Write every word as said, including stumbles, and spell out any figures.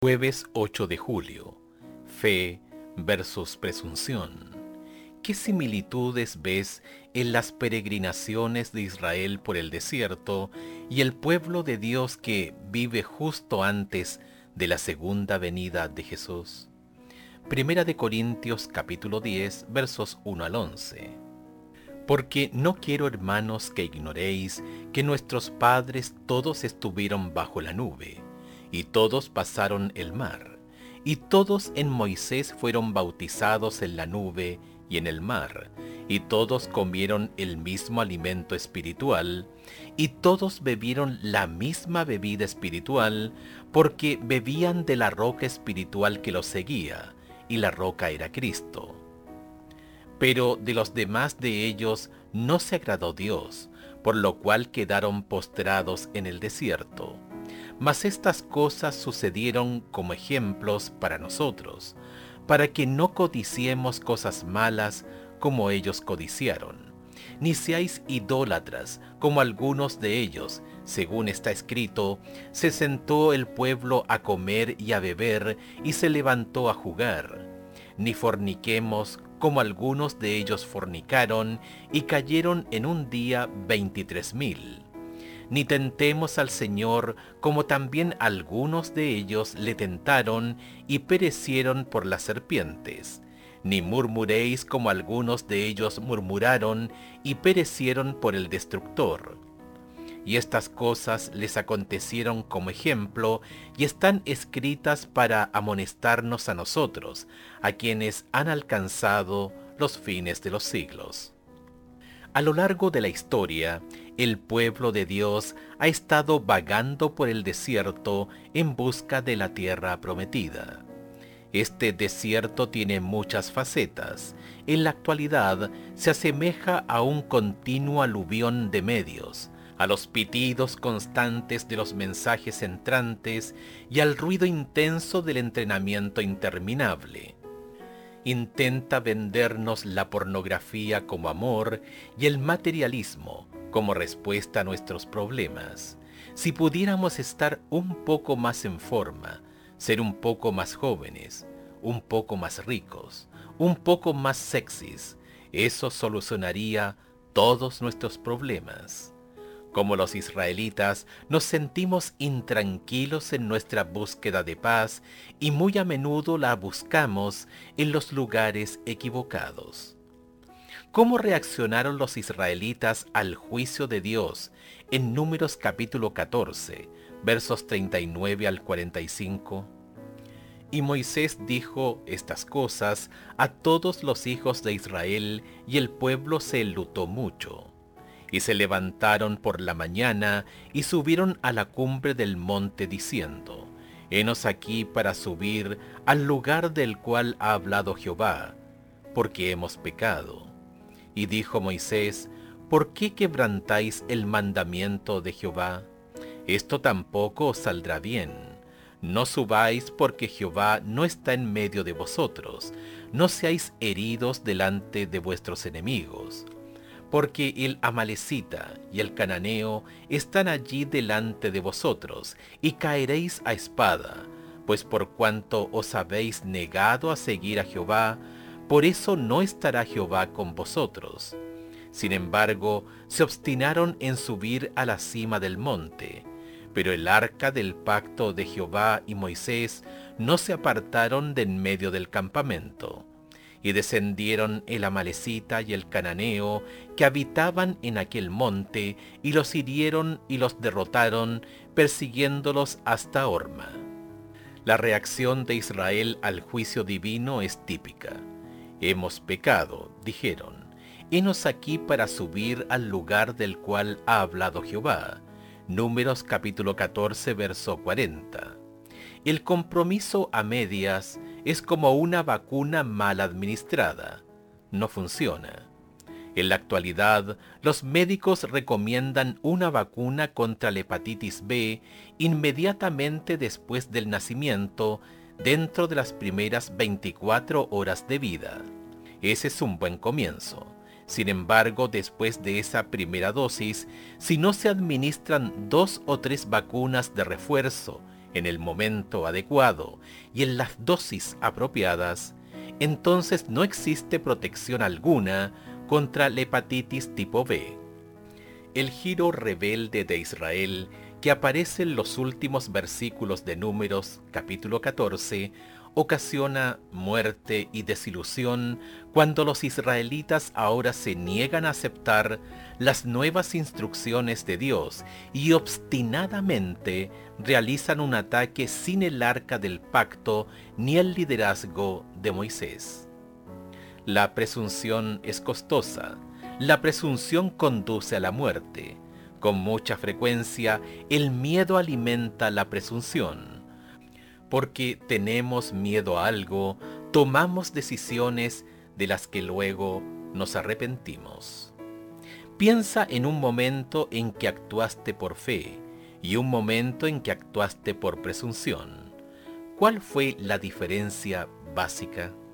Jueves ocho de julio. Fe versus presunción. ¿Qué similitudes ves en las peregrinaciones de Israel por el desierto y el pueblo de Dios que vive justo antes de la segunda venida de Jesús? Primera de Corintios capítulo diez versos uno al once. Porque no quiero, hermanos, que ignoréis que nuestros padres todos estuvieron bajo la nube, y todos pasaron el mar, y todos en Moisés fueron bautizados en la nube y en el mar, y todos comieron el mismo alimento espiritual, y todos bebieron la misma bebida espiritual, porque bebían de la roca espiritual que los seguía, y la roca era Cristo. Pero de los demás de ellos no se agradó Dios, por lo cual quedaron postrados en el desierto. Mas estas cosas sucedieron como ejemplos para nosotros, para que no codiciemos cosas malas como ellos codiciaron. Ni seáis idólatras como algunos de ellos, según está escrito, se sentó el pueblo a comer y a beber, y se levantó a jugar. Ni forniquemos como algunos de ellos fornicaron, y cayeron en un día veintitrés mil. Ni tentemos al Señor, como también algunos de ellos le tentaron, y perecieron por las serpientes. Ni murmuréis como algunos de ellos murmuraron, y perecieron por el destructor. Y estas cosas les acontecieron como ejemplo, y están escritas para amonestarnos a nosotros, a quienes han alcanzado los fines de los siglos. A lo largo de la historia, el pueblo de Dios ha estado vagando por el desierto en busca de la tierra prometida. Este desierto tiene muchas facetas. En la actualidad se asemeja a un continuo aluvión de medios, a los pitidos constantes de los mensajes entrantes y al ruido intenso del entrenamiento interminable. Intenta vendernos la pornografía como amor y el materialismo como respuesta a nuestros problemas. Si pudiéramos estar un poco más en forma, ser un poco más jóvenes, un poco más ricos, un poco más sexys, eso solucionaría todos nuestros problemas. Como los israelitas, nos sentimos intranquilos en nuestra búsqueda de paz y muy a menudo la buscamos en los lugares equivocados. ¿Cómo reaccionaron los israelitas al juicio de Dios en Números capítulo catorce, versos treinta y nueve al cuarenta y cinco? Y Moisés dijo estas cosas a todos los hijos de Israel, y el pueblo se enlutó mucho. Y se levantaron por la mañana y subieron a la cumbre del monte diciendo, Henos aquí para subir al lugar del cual ha hablado Jehová, porque hemos pecado. Y dijo Moisés, ¿por qué quebrantáis el mandamiento de Jehová? Esto tampoco os saldrá bien. No subáis porque Jehová no está en medio de vosotros, no seáis heridos delante de vuestros enemigos. Porque el amalecita y el cananeo están allí delante de vosotros, y caeréis a espada, pues por cuanto os habéis negado a seguir a Jehová, por eso no estará Jehová con vosotros. Sin embargo, se obstinaron en subir a la cima del monte, pero el arca del pacto de Jehová y Moisés no se apartaron de en medio del campamento. Y descendieron el amalecita y el cananeo que habitaban en aquel monte, y los hirieron y los derrotaron, persiguiéndolos hasta Horma. La reacción de Israel al juicio divino es típica. Hemos pecado, dijeron. Henos aquí para subir al lugar del cual ha hablado Jehová. Números capítulo catorce, verso cuarenta. El compromiso a medias es como una vacuna mal administrada. No funciona. En la actualidad, los médicos recomiendan una vacuna contra la hepatitis B inmediatamente después del nacimiento, dentro de las primeras veinticuatro horas de vida. Ese es un buen comienzo. Sin embargo, después de esa primera dosis, si no se administran dos o tres vacunas de refuerzo en el momento adecuado y en las dosis apropiadas, entonces no existe protección alguna contra la hepatitis tipo B. El giro rebelde de Israel, que aparece en los últimos versículos de Números capítulo catorce, ocasiona muerte y desilusión cuando los israelitas ahora se niegan a aceptar las nuevas instrucciones de Dios y obstinadamente realizan un ataque sin el arca del pacto ni el liderazgo de Moisés. La presunción es costosa. La presunción conduce a la muerte. Con mucha frecuencia, el miedo alimenta la presunción. Porque tenemos miedo a algo, tomamos decisiones de las que luego nos arrepentimos. Piensa en un momento en que actuaste por fe y un momento en que actuaste por presunción. ¿Cuál fue la diferencia básica?